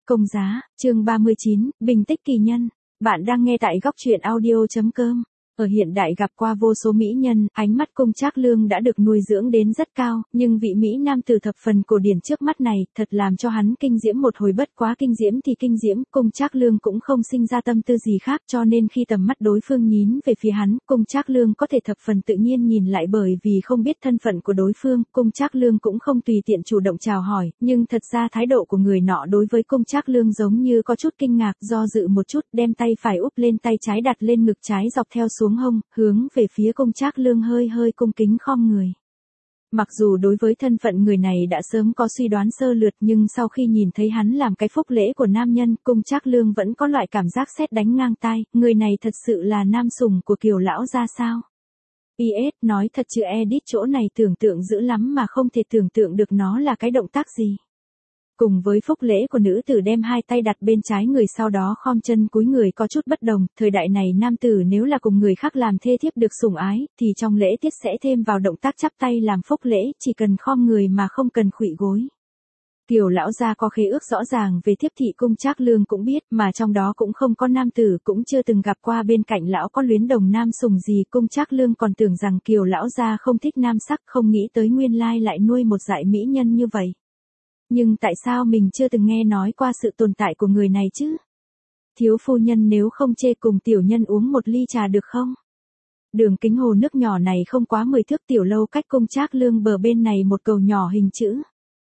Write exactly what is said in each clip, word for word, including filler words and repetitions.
Công giá, chương ba mươi chín, Bình tích kỳ nhân. Bạn đang nghe tại góc truyện audio chấm com. Ở hiện đại gặp qua vô số mỹ nhân, ánh mắt Cung Trác Lương đã được nuôi dưỡng đến rất cao, nhưng vị mỹ nam tử thập phần cổ điển trước mắt này, thật làm cho hắn kinh diễm một hồi. Bất quá kinh diễm thì kinh diễm, Cung Trác Lương cũng không sinh ra tâm tư gì khác, cho nên khi tầm mắt đối phương nhín về phía hắn, Cung Trác Lương có thể thập phần tự nhiên nhìn lại. Bởi vì không biết thân phận của đối phương, Cung Trác Lương cũng không tùy tiện chủ động chào hỏi, nhưng thật ra thái độ của người nọ đối với Cung Trác Lương giống như có chút kinh ngạc, do dự một chút, đem tay phải úp lên tay trái đặt lên ngực trái dọc theo xuống hông, hướng về phía Cung Trác Lương hơi hơi cung kính khom người. Mặc dù đối với thân phận người này đã sớm có suy đoán sơ lược, nhưng sau khi nhìn thấy hắn làm cái phúc lễ của nam nhân, Cung Trác Lương vẫn có loại cảm giác sét đánh ngang tai, người này thật sự là nam sủng của Kiều lão gia sao? pê ét nói thật chứ edit chỗ này tưởng tượng dữ lắm mà không thể tưởng tượng được nó là cái động tác gì. Cùng với phúc lễ của nữ tử đem hai tay đặt bên trái người sau đó khom chân cúi người có chút bất đồng, thời đại này nam tử nếu là cùng người khác làm thê thiếp được sủng ái, thì trong lễ tiết sẽ thêm vào động tác chắp tay làm phúc lễ, chỉ cần khom người mà không cần khuỵu gối. Kiều lão gia có khế ước rõ ràng về thiếp thị, Cung Trác Lương cũng biết, mà trong đó cũng không có nam tử, cũng chưa từng gặp qua bên cạnh lão có luyến đồng nam sủng gì. Cung Trác Lương còn tưởng rằng Kiều lão gia không thích nam sắc, không nghĩ tới nguyên lai lại nuôi một dại mỹ nhân như vậy. Nhưng tại sao mình chưa từng nghe nói qua sự tồn tại của người này chứ? Thiếu phu nhân nếu không chê cùng tiểu nhân uống một ly trà được không? Đường kính hồ nước nhỏ này không quá mười thước, tiểu lâu cách Cung Trác Lương bờ bên này một cầu nhỏ hình chữ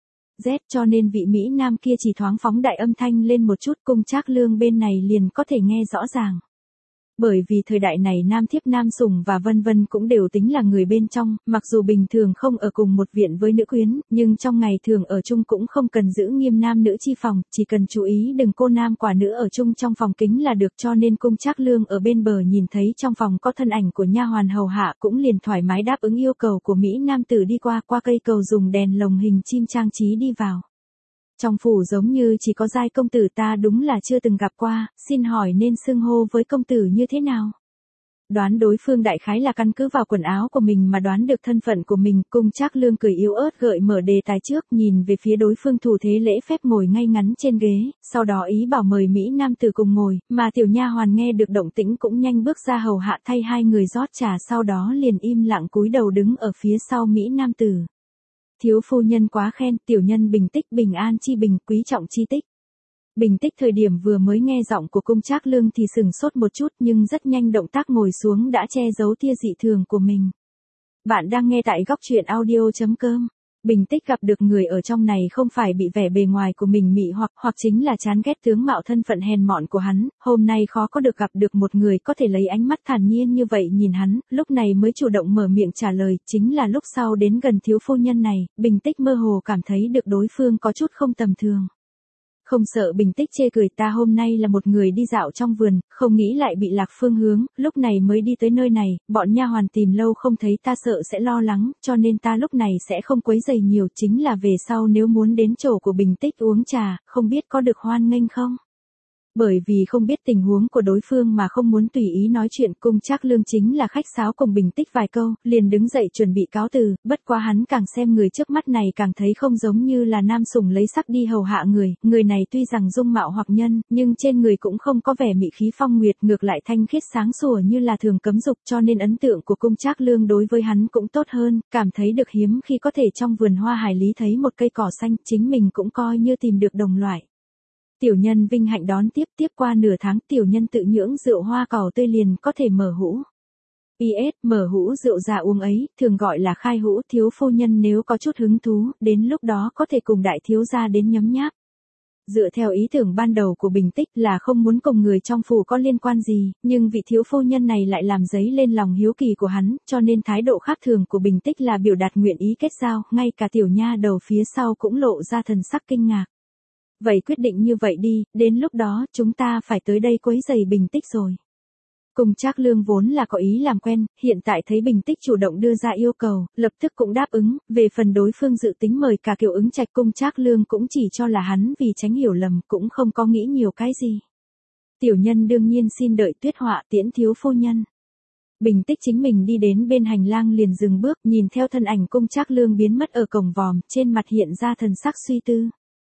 Z, cho nên vị mỹ nam kia chỉ thoáng phóng đại âm thanh lên một chút, Cung Trác Lương bên này liền có thể nghe rõ ràng. Bởi vì thời đại này nam thiếp nam sủng và vân vân cũng đều tính là người bên trong, mặc dù bình thường không ở cùng một viện với nữ quyến, nhưng trong ngày thường ở chung cũng không cần giữ nghiêm nam nữ chi phòng, chỉ cần chú ý đừng cô nam quả nữ ở chung trong phòng kính là được. Cho nên Cung Trác Lương ở bên bờ nhìn thấy trong phòng có thân ảnh của nha hoàn hầu hạ, cũng liền thoải mái đáp ứng yêu cầu của mỹ nam tử, đi qua qua cây cầu dùng đèn lồng hình chim trang trí đi vào. Trong phủ giống như chỉ có giai công tử, ta đúng là chưa từng gặp qua, xin hỏi nên xưng hô với công tử như thế nào? Đoán đối phương đại khái là căn cứ vào quần áo của mình mà đoán được thân phận của mình. Cung Trác Lương cười yếu ớt gợi mở đề tài trước, nhìn về phía đối phương thủ thế lễ phép ngồi ngay ngắn trên ghế, sau đó ý bảo mời mỹ nam tử cùng ngồi, mà tiểu nha hoàn nghe được động tĩnh cũng nhanh bước ra hầu hạ thay hai người rót trà, sau đó liền im lặng cúi đầu đứng ở phía sau mỹ nam tử. Thiếu phu nhân quá khen, tiểu nhân bình tích, bình an chi bình, quý trọng chi tích. Bình tích thời điểm vừa mới nghe giọng của Cung Trác Lương thì sừng sốt một chút, nhưng rất nhanh động tác ngồi xuống đã che giấu tia dị thường của mình. Bạn đang nghe tại góc truyện audio chấm com. Bình tích gặp được người ở trong này không phải bị vẻ bề ngoài của mình mị hoặc, hoặc chính là chán ghét tướng mạo thân phận hèn mọn của hắn, hôm nay khó có được gặp được một người có thể lấy ánh mắt thản nhiên như vậy nhìn hắn, lúc này mới chủ động mở miệng trả lời. Chính là lúc sau đến gần thiếu phu nhân này, bình tích mơ hồ cảm thấy được đối phương có chút không tầm thường. Không sợ bình tích chê cười, ta hôm nay là một người đi dạo trong vườn, không nghĩ lại bị lạc phương hướng, lúc này mới đi tới nơi này, bọn nha hoàn tìm lâu không thấy ta sợ sẽ lo lắng, cho nên ta lúc này sẽ không quấy rầy nhiều, chính là về sau nếu muốn đến chỗ của bình tích uống trà, không biết có được hoan nghênh không? Bởi vì không biết tình huống của đối phương mà không muốn tùy ý nói chuyện, Cung Trác Lương chính là khách sáo cùng bình tích vài câu, liền đứng dậy chuẩn bị cáo từ, bất quá hắn càng xem người trước mắt này càng thấy không giống như là nam sủng lấy sắc đi hầu hạ người, người này tuy rằng dung mạo hoặc nhân, nhưng trên người cũng không có vẻ mị khí phong nguyệt, ngược lại thanh khiết sáng sủa như là thường cấm dục, cho nên ấn tượng của Cung Trác Lương đối với hắn cũng tốt hơn, cảm thấy được hiếm khi có thể trong vườn hoa hải lý thấy một cây cỏ xanh, chính mình cũng coi như tìm được đồng loại. Tiểu nhân vinh hạnh đón tiếp, tiếp qua nửa tháng tiểu nhân tự nhưỡng rượu hoa cỏ tươi liền có thể mở hũ. pê ét mở hũ rượu già uống ấy, thường gọi là khai hũ, thiếu phu nhân nếu có chút hứng thú, đến lúc đó có thể cùng đại thiếu gia đến nhấm nháp. Dựa theo ý tưởng ban đầu của bình tích là không muốn cùng người trong phủ có liên quan gì, nhưng vị thiếu phu nhân này lại làm dấy lên lòng hiếu kỳ của hắn, cho nên thái độ khác thường của bình tích là biểu đạt nguyện ý kết giao, ngay cả tiểu nha đầu phía sau cũng lộ ra thần sắc kinh ngạc. Vậy quyết định như vậy đi, đến lúc đó chúng ta phải tới đây quấy rầy bình tích rồi. Cung Trác Lương vốn là có ý làm quen, hiện tại thấy bình tích chủ động đưa ra yêu cầu, lập tức cũng đáp ứng, về phần đối phương dự tính mời cả Kiều Ứng Trạch, Cung Trác Lương cũng chỉ cho là hắn vì tránh hiểu lầm, cũng không có nghĩ nhiều cái gì. Tiểu nhân đương nhiên xin đợi tuyết họa tiễn thiếu phu nhân. Bình tích chính mình đi đến bên hành lang liền dừng bước, nhìn theo thân ảnh Cung Trác Lương biến mất ở cổng vòm, trên mặt hiện ra thần sắc suy tư.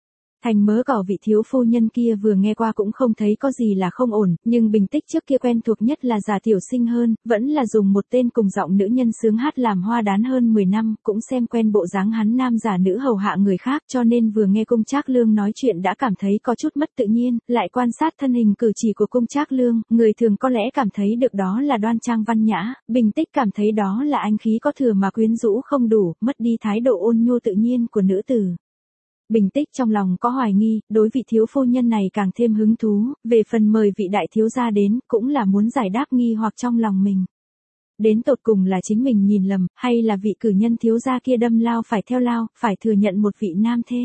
Thành mớ cỏ vị thiếu phu nhân kia vừa nghe qua cũng không thấy có gì là không ổn, nhưng Bình Tích trước kia quen thuộc nhất là già tiểu sinh hơn, vẫn là dùng một tên cùng giọng nữ nhân sướng hát làm hoa đán hơn mười năm, cũng xem quen bộ dáng hắn nam giả nữ hầu hạ người khác, cho nên vừa nghe Cung Trác Lương nói chuyện đã cảm thấy có chút mất tự nhiên, lại quan sát thân hình cử chỉ của Cung Trác Lương, người thường có lẽ cảm thấy được đó là đoan trang văn nhã, Bình Tích cảm thấy đó là anh khí có thừa mà quyến rũ không đủ, mất đi thái độ ôn nhu tự nhiên của nữ tử. Bình Tích trong lòng có hoài nghi, đối vị thiếu phu nhân này càng thêm hứng thú, về phần mời vị đại thiếu gia đến, cũng là muốn giải đáp nghi hoặc trong lòng mình. Đến tột cùng là chính mình nhìn lầm, hay là vị cử nhân thiếu gia kia đâm lao phải theo lao, phải thừa nhận một vị nam thê.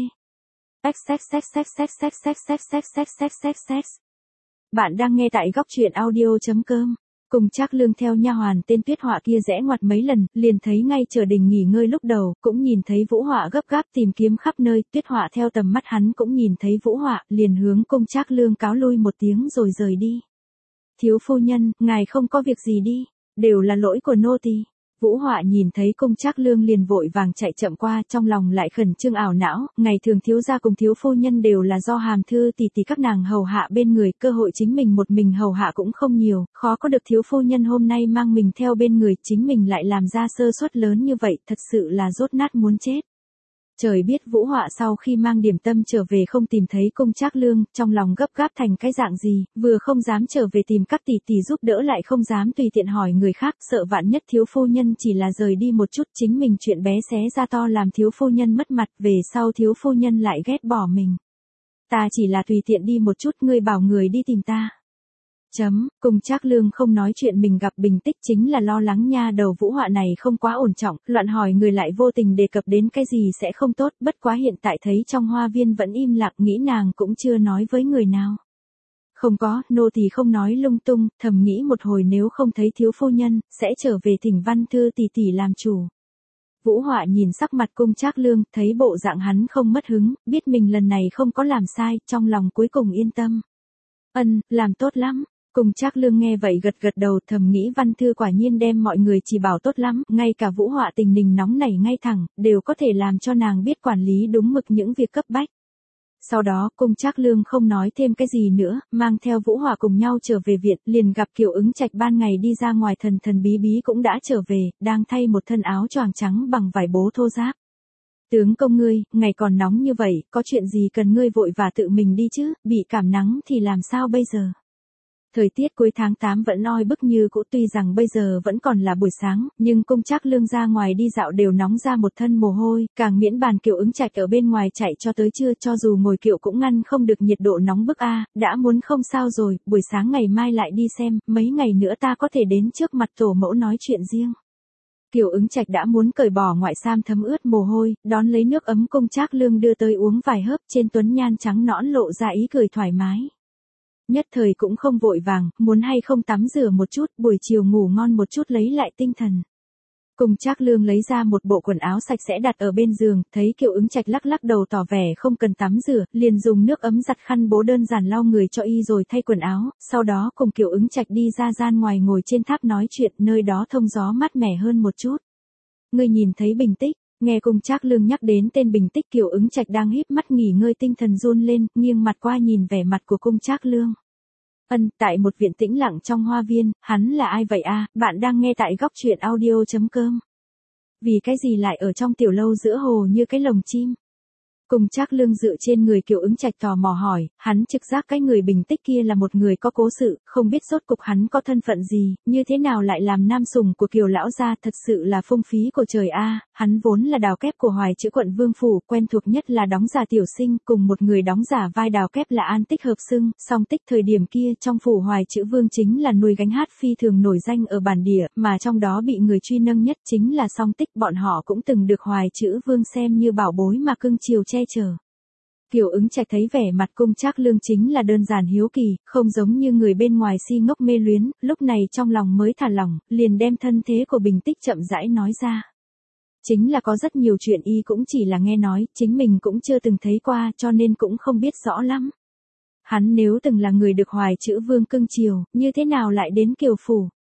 Bạn đang nghe tại góc truyện audio chấm com. Cùng Trác Lương theo nha hoàn tên Tuyết Họa kia rẽ ngoặt mấy lần, liền thấy ngay chờ đình nghỉ ngơi lúc đầu, cũng nhìn thấy Vũ Họa gấp gáp tìm kiếm khắp nơi, Tuyết Họa theo tầm mắt hắn cũng nhìn thấy Vũ Họa, liền hướng Cung Trác Lương cáo lui một tiếng rồi rời đi. Thiếu phu nhân, ngài không có việc gì đi, đều là lỗi của nô tỳ. Vũ Họa nhìn thấy Cung Trác Lương liền vội vàng chạy chậm qua, trong lòng lại khẩn trương ảo não, ngày thường thiếu gia cùng thiếu phu nhân đều là do hàm thư tỷ tỷ các nàng hầu hạ bên người, cơ hội chính mình một mình hầu hạ cũng không nhiều, khó có được thiếu phu nhân hôm nay mang mình theo bên người, chính mình lại làm ra sơ suất lớn như vậy, thật sự là dốt nát muốn chết. Trời biết Vũ Họa sau khi mang điểm tâm trở về không tìm thấy Cung Trác Lương, trong lòng gấp gáp thành cái dạng gì, vừa không dám trở về tìm các tỷ tỷ giúp đỡ lại không dám tùy tiện hỏi người khác, sợ vạn nhất thiếu phu nhân chỉ là rời đi một chút chính mình chuyện bé xé ra to làm thiếu phu nhân mất mặt, về sau thiếu phu nhân lại ghét bỏ mình. Ta chỉ là tùy tiện đi một chút, ngươi bảo người đi tìm ta. Chấm, Cung Trác Lương không nói chuyện mình gặp Bình Tích chính là lo lắng nha đầu Vũ Họa này không quá ổn trọng, loạn hỏi người lại vô tình đề cập đến cái gì sẽ không tốt, bất quá hiện tại thấy trong hoa viên vẫn im lặng, nghĩ nàng cũng chưa nói với người nào. Không có, nô tỳ không nói lung tung, thầm nghĩ một hồi nếu không thấy thiếu phu nhân, sẽ trở về thỉnh Văn Thư tỷ tỷ làm chủ. Vũ Họa nhìn sắc mặt Cung Trác Lương, thấy bộ dạng hắn không mất hứng, biết mình lần này không có làm sai, trong lòng cuối cùng yên tâm. Ân, làm tốt lắm. Cung Trác Lương nghe vậy gật gật đầu, thầm nghĩ Văn Thư quả nhiên đem mọi người chỉ bảo tốt lắm, ngay cả Vũ Họa tình nình nóng nảy ngay thẳng, đều có thể làm cho nàng biết quản lý đúng mực những việc cấp bách. Sau đó, Cung Trác Lương không nói thêm cái gì nữa, mang theo Vũ Họa cùng nhau trở về viện, liền gặp Kiều Ứng Trạch ban ngày đi ra ngoài thần thần bí bí cũng đã trở về, đang thay một thân áo choàng trắng bằng vải bố thô ráp. Tướng công ngươi, ngày còn nóng như vậy, có chuyện gì cần ngươi vội và tự mình đi chứ, bị cảm nắng thì làm sao bây giờ? Thời tiết cuối tháng tám vẫn oi bức như cũ, tuy rằng bây giờ vẫn còn là buổi sáng, nhưng Cung Trác Lương ra ngoài đi dạo đều nóng ra một thân mồ hôi, càng miễn bàn Kiều Ứng Trạch ở bên ngoài chạy cho tới trưa, cho dù ngồi kiệu cũng ngăn không được nhiệt độ nóng bức a, đã muốn không sao rồi, buổi sáng ngày mai lại đi xem, mấy ngày nữa ta có thể đến trước mặt tổ mẫu nói chuyện riêng. Kiều Ứng Trạch đã muốn cởi bỏ ngoại sam thấm ướt mồ hôi, đón lấy nước ấm Cung Trác Lương đưa tới uống vài hớp, trên tuấn nhan trắng nõn lộ ra ý cười thoải mái. Nhất thời cũng không vội vàng, muốn hay không tắm rửa một chút, buổi chiều ngủ ngon một chút lấy lại tinh thần. Cung Trác Lương lấy ra một bộ quần áo sạch sẽ đặt ở bên giường, thấy Kiều Ứng Trạch lắc lắc đầu tỏ vẻ không cần tắm rửa, liền dùng nước ấm giặt khăn bố đơn giản lau người cho y rồi thay quần áo, sau đó cùng Kiều Ứng Trạch đi ra gian ngoài ngồi trên tháp nói chuyện, nơi đó thông gió mát mẻ hơn một chút. Ngươi nhìn thấy Bình Tích, nghe Cung Trác Lương nhắc đến tên Bình Tích, Kiều Ứng Trạch đang híp mắt nghỉ ngơi tinh thần run lên, nghiêng mặt qua nhìn vẻ mặt của Cung Trác Lương. Ân, tại một viện tĩnh lặng trong hoa viên, hắn là ai vậy a? Bạn đang nghe tại góc truyện audio chấm com. Vì cái gì lại ở trong tiểu lâu giữa hồ như cái lồng chim? Cung Trác Lương dựa trên người Kiều Ứng Trạch tò mò hỏi, hắn trực giác cái người Bình Tích kia là một người có cố sự, không biết rốt cục hắn có thân phận gì, như thế nào lại làm nam sủng của Kiều lão gia, thật sự là phung phí của trời a. Hắn vốn là đào kép của Hoài Chữ quận Vương phủ, quen thuộc nhất là đóng giả tiểu sinh, cùng một người đóng giả vai đào kép là An Tích hợp xưng, song Tích thời điểm kia trong phủ Hoài Chữ Vương chính là nuôi gánh hát phi thường nổi danh ở bản địa, mà trong đó bị người truy nâng nhất chính là song Tích, bọn họ cũng từng được Hoài Chữ Vương xem như bảo bối mà cưng chiều che chở. Kiều Ứng Trạch thấy vẻ mặt Cung Trác Lương chính là đơn giản hiếu kỳ, không giống như người bên ngoài si ngốc mê luyến, lúc này trong lòng mới thả lỏng, liền đem thân thế của Bình Tích chậm rãi nói ra. Chính là có rất nhiều chuyện y cũng chỉ là nghe nói, chính mình cũng chưa từng thấy qua cho nên cũng không biết rõ lắm. Hắn nếu từng là người được Hoài Chữ Vương cưng chiều, như thế nào lại đến Kiều phủ?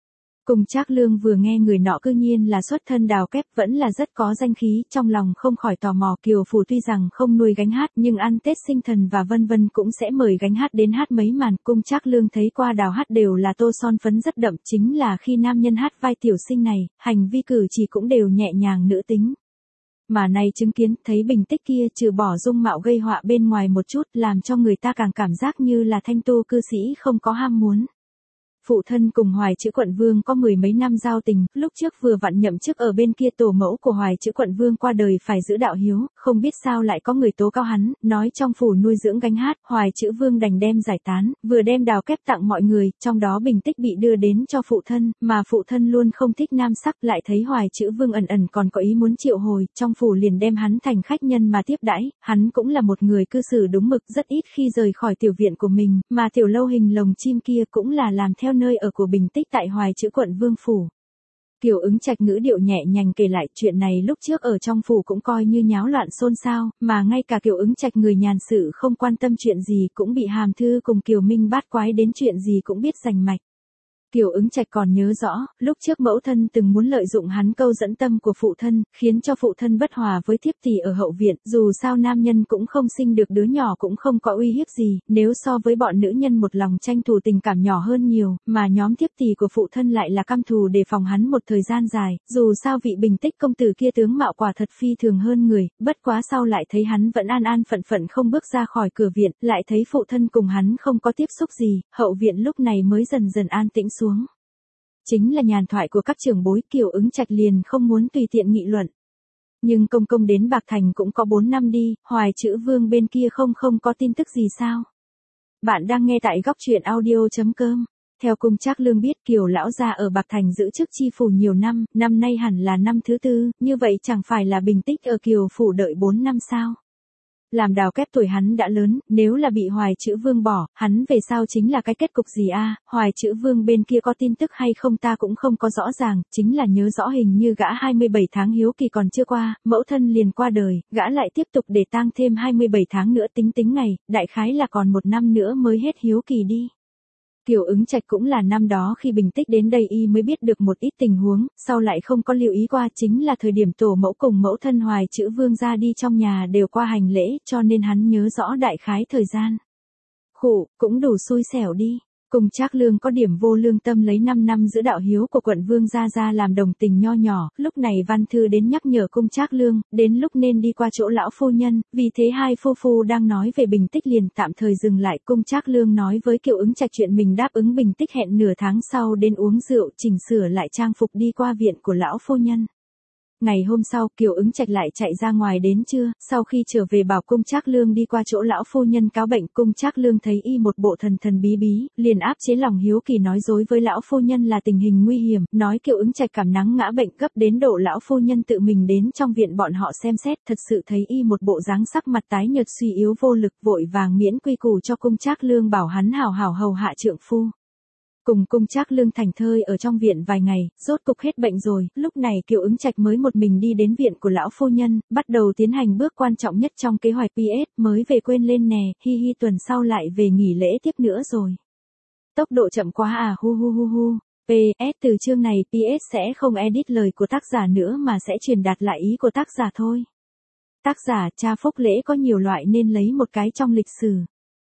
Cung Trác Lương vừa nghe người nọ cư nhiên là xuất thân đào kép, vẫn là rất có danh khí, trong lòng không khỏi tò mò. Kiều Phủ tuy rằng không nuôi gánh hát, nhưng ăn Tết sinh thần và vân vân cũng sẽ mời gánh hát đến hát mấy màn. Cung Trác Lương thấy qua đào hát đều là tô son phấn rất đậm, chính là khi nam nhân hát vai tiểu sinh này, hành vi cử chỉ cũng đều nhẹ nhàng nữ tính. Mà này chứng kiến thấy Bình Tích kia trừ bỏ dung mạo gây họa bên ngoài một chút, làm cho người ta càng cảm giác như là thanh tu cư sĩ không có ham muốn. Phụ thân cùng Hoài Chữ Quận Vương có mười mấy năm giao tình, lúc trước vừa vặn nhậm chức ở bên kia tổ mẫu của Hoài Chữ Quận Vương qua đời phải giữ đạo hiếu, không biết sao lại có người tố cáo hắn, nói trong phủ nuôi dưỡng gánh hát, Hoài Chữ Vương đành đem giải tán, vừa đem đào kép tặng mọi người, trong đó Bình Tích bị đưa đến cho phụ thân, mà phụ thân luôn không thích nam sắc, lại thấy Hoài Chữ Vương ẩn ẩn còn có ý muốn triệu hồi, trong phủ liền đem hắn thành khách nhân mà tiếp đãi, hắn cũng là một người cư xử đúng mực, rất ít khi rời khỏi tiểu viện của mình, mà tiểu lâu hình lồng chim kia cũng là làm theo nơi ở của Bình Tích tại Hoài Chữ Quận Vương phủ. Kiều Ứng Trạch ngữ điệu nhẹ nhàng kể lại chuyện này lúc trước ở trong phủ cũng coi như nháo loạn xôn xao, mà ngay cả Kiều Ứng Trạch người nhàn sự không quan tâm chuyện gì cũng bị Hàm Thư cùng Kiều Minh bát quái đến chuyện gì cũng biết rành mạch. Kiều Ứng Trạch còn nhớ rõ, lúc trước mẫu thân từng muốn lợi dụng hắn câu dẫn tâm của phụ thân, khiến cho phụ thân bất hòa với thiếp tỷ ở hậu viện, dù sao nam nhân cũng không sinh được đứa nhỏ cũng không có uy hiếp gì, nếu so với bọn nữ nhân một lòng tranh thủ tình cảm nhỏ hơn nhiều, mà nhóm thiếp tỷ của phụ thân lại là căm thù đề phòng hắn một thời gian dài, dù sao vị Bình Tích công tử kia tướng mạo quả thật phi thường hơn người, bất quá sau lại thấy hắn vẫn an an phận phận không bước ra khỏi cửa viện, lại thấy phụ thân cùng hắn không có tiếp xúc gì, hậu viện lúc này mới dần dần an tĩnh xuống. Chính là nhàn thoại của các trưởng bối, Kiều Ứng Trạch liền không muốn tùy tiện nghị luận. Nhưng công công đến Bạc Thành cũng có bốn năm đi, Hoài Chữ Vương bên kia không không có tin tức gì sao? Bạn đang nghe tại góc truyện audio chấm com. Theo Cung Trác Lương biết Kiều lão gia ở Bạc Thành giữ chức chi phủ nhiều năm, năm nay hẳn là năm thứ tư, như vậy chẳng phải là Bình Tích ở Kiều phủ đợi bốn năm sao? Làm đào kép tuổi hắn đã lớn, nếu là bị Hoài Chữ Vương bỏ, hắn về sau chính là cái kết cục gì a? Hoài Chữ Vương bên kia có tin tức hay không ta cũng không có rõ ràng, chính là nhớ rõ hình như gã hai mươi bảy tháng hiếu kỳ còn chưa qua, mẫu thân liền qua đời, gã lại tiếp tục để tang thêm hai mươi bảy tháng nữa tính tính ngày, đại khái là còn một năm nữa mới hết hiếu kỳ đi. Kiều Ứng Trạch cũng là năm đó khi Bình Tích đến đây y mới biết được một ít tình huống, sau lại không có lưu ý qua, chính là thời điểm tổ mẫu cùng mẫu thân Hoài Chữ Vương ra đi trong nhà đều qua hành lễ, cho nên hắn nhớ rõ đại khái thời gian. Khụ, cũng đủ xui xẻo đi. Cung Trác Lương có điểm vô lương tâm lấy năm năm giữ đạo hiếu của quận Vương gia gia làm đồng tình nho nhỏ, lúc này văn thư đến nhắc nhở Cung Trác Lương, đến lúc nên đi qua chỗ lão phu nhân, vì thế hai phu phu đang nói về Bình Tích liền tạm thời dừng lại. Cung Trác Lương nói với Kiều Ứng Trạch chuyện mình đáp ứng Bình Tích hẹn nửa tháng sau đến uống rượu, chỉnh sửa lại trang phục đi qua viện của lão phu nhân. Ngày hôm sau, Kiều Ứng Trạch lại chạy ra ngoài đến trưa, sau khi trở về bảo Cung Trác Lương đi qua chỗ lão phu nhân cáo bệnh, Cung Trác Lương thấy y một bộ thần thần bí bí, liền áp chế lòng hiếu kỳ nói dối với lão phu nhân là tình hình nguy hiểm, nói Kiều Ứng Trạch cảm nắng ngã bệnh gấp đến độ lão phu nhân tự mình đến trong viện bọn họ xem xét, thật sự thấy y một bộ dáng sắc mặt tái nhợt suy yếu vô lực, vội vàng miễn quy củ cho Cung Trác Lương bảo hắn hảo hảo hầu hạ trượng phu. Cùng Cung Trác Lương thành thơi ở trong viện vài ngày, rốt cục hết bệnh rồi, lúc này Kiều Ứng Trạch mới một mình đi đến viện của lão phu nhân, bắt đầu tiến hành bước quan trọng nhất trong kế hoạch pê ét, mới về quên lên nè, hi hi tuần sau lại về nghỉ lễ tiếp nữa rồi. Tốc độ chậm quá à hu hu hu hu. pê ét từ chương này pê ét sẽ không edit lời của tác giả nữa mà sẽ truyền đạt lại ý của tác giả thôi. Tác giả cha phúc lễ có nhiều loại nên lấy một cái trong lịch sử.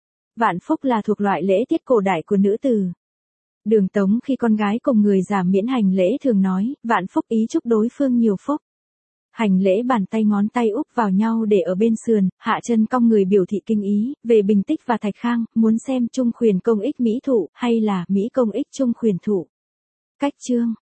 Vạn phúc là thuộc loại lễ tiết cổ đại của nữ tử. Đường Tống khi con gái cùng người già miễn hành lễ thường nói, vạn phúc ý chúc đối phương nhiều phúc. Hành lễ bàn tay ngón tay úp vào nhau để ở bên sườn, hạ chân cong người biểu thị kinh ý, về Bình Tích và Thạch Khang, muốn xem trung khuyền công ích mỹ thụ, hay là mỹ công ích trung khuyền thụ. Cách chương.